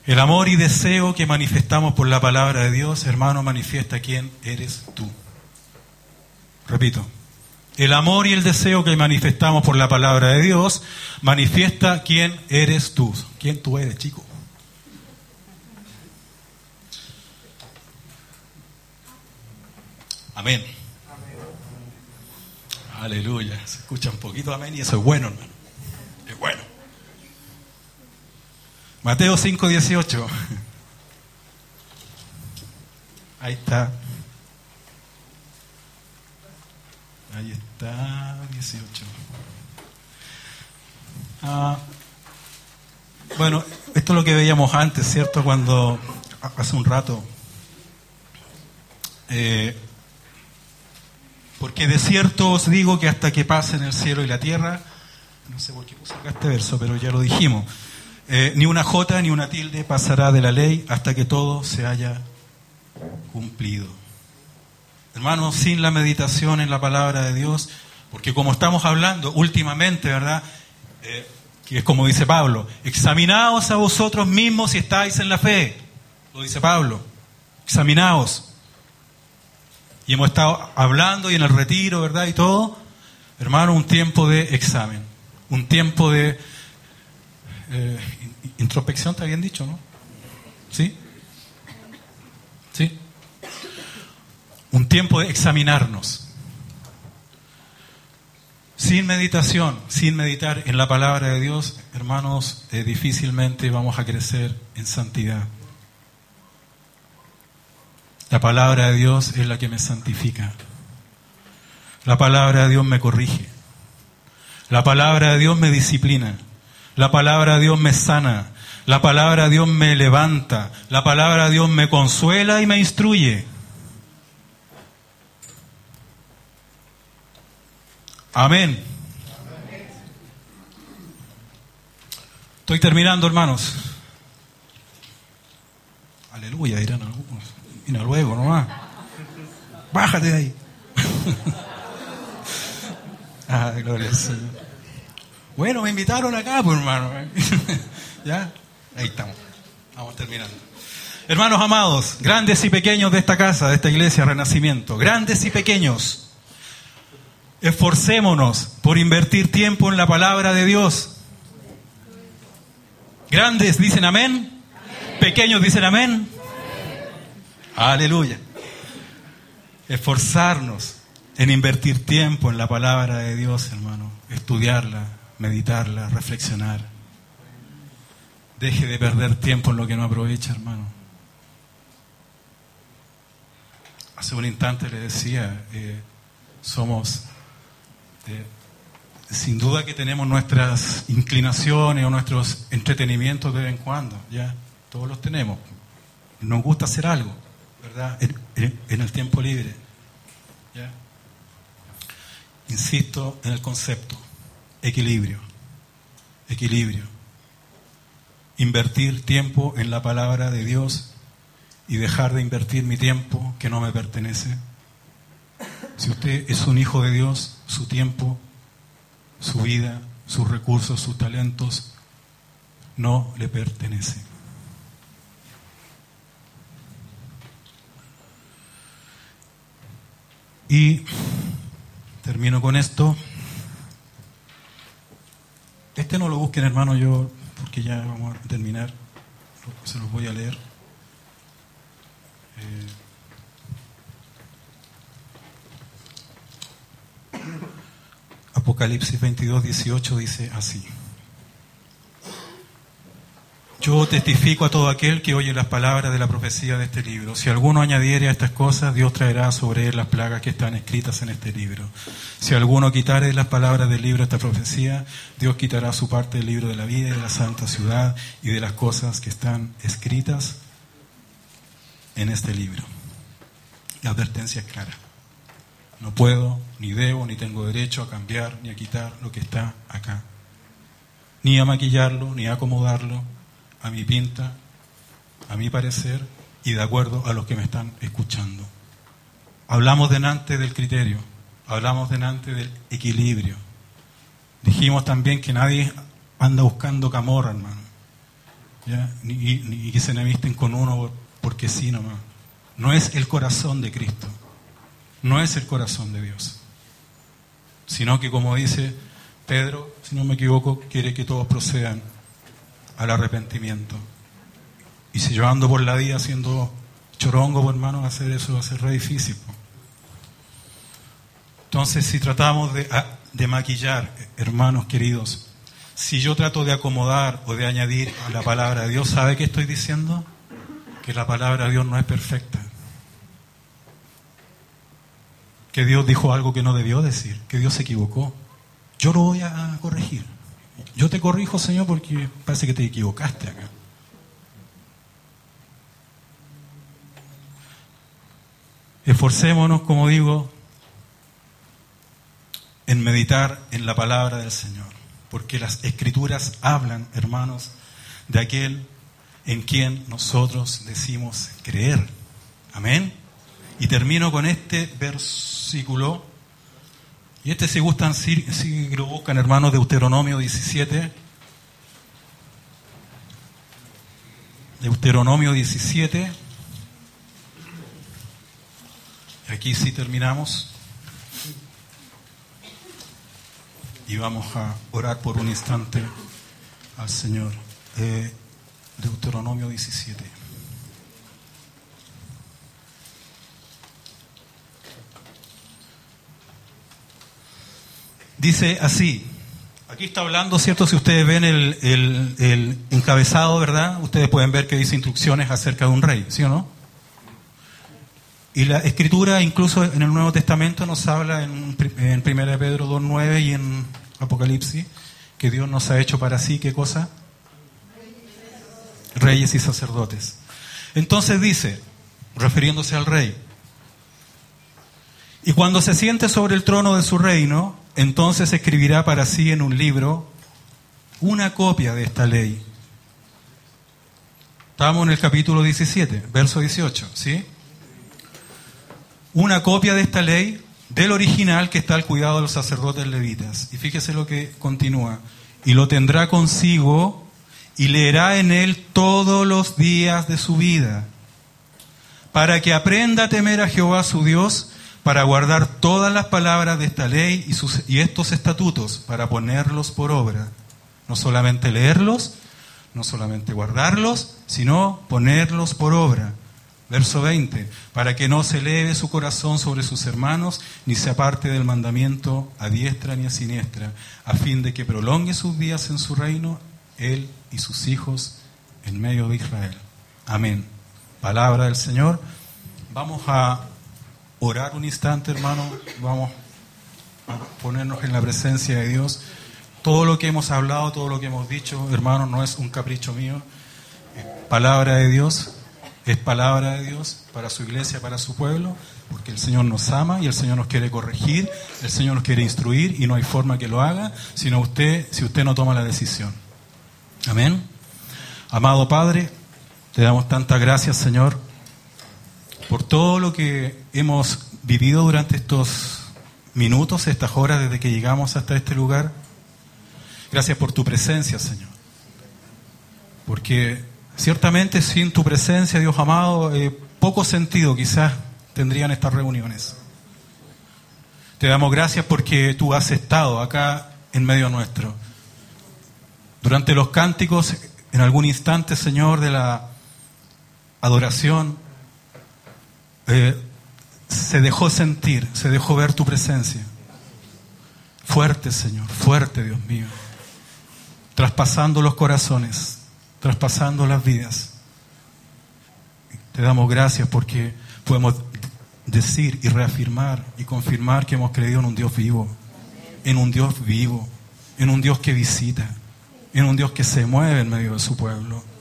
El amor y deseo que manifestamos por la palabra de Dios, hermano, manifiesta quién eres tú. Repito, el amor y el deseo que manifestamos por la palabra de Dios manifiesta quién eres tú. ¿Quién tú eres, chico? Amén. Aleluya. Se escucha un poquito amén y eso es bueno, hermano. Es bueno. Mateo 5:18. Ahí está. Ahí está, 18. Bueno, esto es lo que veíamos antes, ¿cierto? Cuando, hace un rato. Porque de cierto os digo que hasta que pasen el cielo y la tierra, no sé por qué puse acá este verso, pero ya lo dijimos, ni una jota ni una tilde pasará de la ley hasta que todo se haya cumplido. Hermanos, sin la meditación en la palabra de Dios, porque como estamos hablando últimamente, ¿verdad? Que es como dice Pablo, examinaos a vosotros mismos si estáis en la fe, lo dice Pablo, examinaos. Y hemos estado hablando y en el retiro, ¿verdad? Y todo, hermano, un tiempo de examen, un tiempo de introspección, ¿te habían dicho, no? ¿Sí? ¿Sí? Un tiempo de examinarnos. Sin meditación, sin meditar en la palabra de Dios, hermanos, difícilmente vamos a crecer en santidad. La palabra de Dios es la que me santifica. La palabra de Dios me corrige. La palabra de Dios me disciplina. La palabra de Dios me sana. La palabra de Dios me levanta. La palabra de Dios me consuela y me instruye. Amén. Estoy terminando, hermanos. Aleluya, dirán algunos. Mira luego nomás. Bájate de ahí. Gloria al Señor. Bueno, me invitaron acá, pues, hermano. ¿Ya? Ahí estamos. Vamos terminando. Hermanos amados, grandes y pequeños de esta casa, de esta iglesia Renacimiento, grandes y pequeños, esforcémonos por invertir tiempo en la palabra de Dios. Grandes dicen amén. Pequeños dicen amén. Aleluya. Esforzarnos en invertir tiempo en la palabra de Dios, hermano. Estudiarla, meditarla, reflexionar. Deje de perder tiempo en lo que no aprovecha, hermano. Hace un instante le decía, somos, sin duda que tenemos nuestras inclinaciones o nuestros entretenimientos de vez en cuando, ya, todos los tenemos. Nos gusta hacer algo, ¿verdad? En el tiempo libre. ¿Ya? Insisto en el concepto, equilibrio. Equilibrio. Invertir tiempo en la palabra de Dios y dejar de invertir mi tiempo que no me pertenece. Si usted es un hijo de Dios, su tiempo, su vida, sus recursos, sus talentos, no le pertenece. Y termino con esto. Este no lo busquen, hermano, yo, porque ya vamos a terminar. Se los voy a leer. Apocalipsis 22:18 dice así: yo testifico a todo aquel que oye las palabras de la profecía de este libro. Si alguno añadiere a estas cosas, Dios traerá sobre él las plagas que están escritas en este libro. Si alguno quitare las palabras del libro de esta profecía, Dios quitará su parte del libro de la vida y de la santa ciudad y de las cosas que están escritas en este libro. La advertencia es clara. No puedo, ni debo, ni tengo derecho a cambiar, ni a quitar lo que está acá. Ni a maquillarlo, ni a acomodarlo a mi pinta, a mi parecer y de acuerdo a los que me están escuchando. Hablamos delante del criterio, hablamos delante del equilibrio. Dijimos también que nadie anda buscando camorra, hermano. ¿ya? Ni que se enemisten con uno porque sí nomás. No es el corazón de Cristo, no es el corazón de Dios, sino que, como dice Pedro, si no me equivoco, quiere que todos procedan al arrepentimiento. Y si yo ando por la vida haciendo chorongo, pues, hermano, hacer eso va a ser re difícil, pues. Entonces, si tratamos de maquillar, hermanos queridos, si yo trato de acomodar o de añadir a la palabra de Dios, ¿sabe qué estoy diciendo? Que la palabra de Dios no es perfecta. Que Dios dijo algo que no debió decir, que Dios se equivocó. Yo lo voy a corregir. Yo te corrijo, Señor, porque parece que te equivocaste acá. Esforcémonos, como digo, en meditar en la palabra del Señor, porque las Escrituras hablan, hermanos, de aquel en quien nosotros decimos creer. Amén. Y termino con este versículo, y si gustan, si lo buscan, hermanos, Deuteronomio 17. Deuteronomio 17. Aquí sí terminamos. Y vamos a orar por un instante al Señor. Deuteronomio 17. Dice así, aquí está hablando, ¿cierto? Si ustedes ven el encabezado, ¿verdad? Ustedes pueden ver que dice instrucciones acerca de un rey, ¿sí o no? Y la Escritura, incluso en el Nuevo Testamento, nos habla en 1 Pedro 2:9 y en Apocalipsis, que Dios nos ha hecho para sí, ¿qué cosa? Reyes y sacerdotes. Entonces dice, refiriéndose al rey, y cuando se siente sobre el trono de su reino, entonces escribirá para sí en un libro una copia de esta ley. Estamos en el capítulo 17, verso 18, ¿sí? Una copia de esta ley del original que está al cuidado de los sacerdotes levitas. Y fíjese lo que continúa. Y lo tendrá consigo y leerá en él todos los días de su vida, para que aprenda a temer a Jehová su Dios, para guardar todas las palabras de esta ley y estos estatutos, para ponerlos por obra. No solamente leerlos, no solamente guardarlos, sino ponerlos por obra. Verso 20, para que no se eleve su corazón sobre sus hermanos, ni se aparte del mandamiento a diestra ni a siniestra, a fin de que prolongue sus días en su reino, él y sus hijos en medio de Israel. Amén. Palabra del Señor. Vamos a orar un instante, hermano. Vamos a ponernos en la presencia de Dios. Todo lo que hemos hablado, todo lo que hemos dicho, hermano, no es un capricho mío. Es palabra de Dios. Es palabra de Dios para su iglesia, para su pueblo, porque el Señor nos ama y el Señor nos quiere corregir, el Señor nos quiere instruir y no hay forma que lo haga, sino si usted no toma la decisión. Amén. Amado Padre, te damos tantas gracias, Señor, por todo lo que hemos vivido durante estos minutos, estas horas desde que llegamos hasta este lugar. Gracias por tu presencia, Señor, porque ciertamente sin tu presencia, Dios amado, poco sentido quizás tendrían estas reuniones. Te damos gracias porque tú has estado acá en medio nuestro. Durante los cánticos, en algún instante, Señor, de la adoración, se dejó sentir, se dejó ver tu presencia. Fuerte, Señor, fuerte, Dios mío. Traspasando los corazones, traspasando las vidas. Te damos gracias porque podemos decir y reafirmar y confirmar que hemos creído en un Dios vivo, en un Dios que visita, en un Dios que se mueve en medio de su pueblo.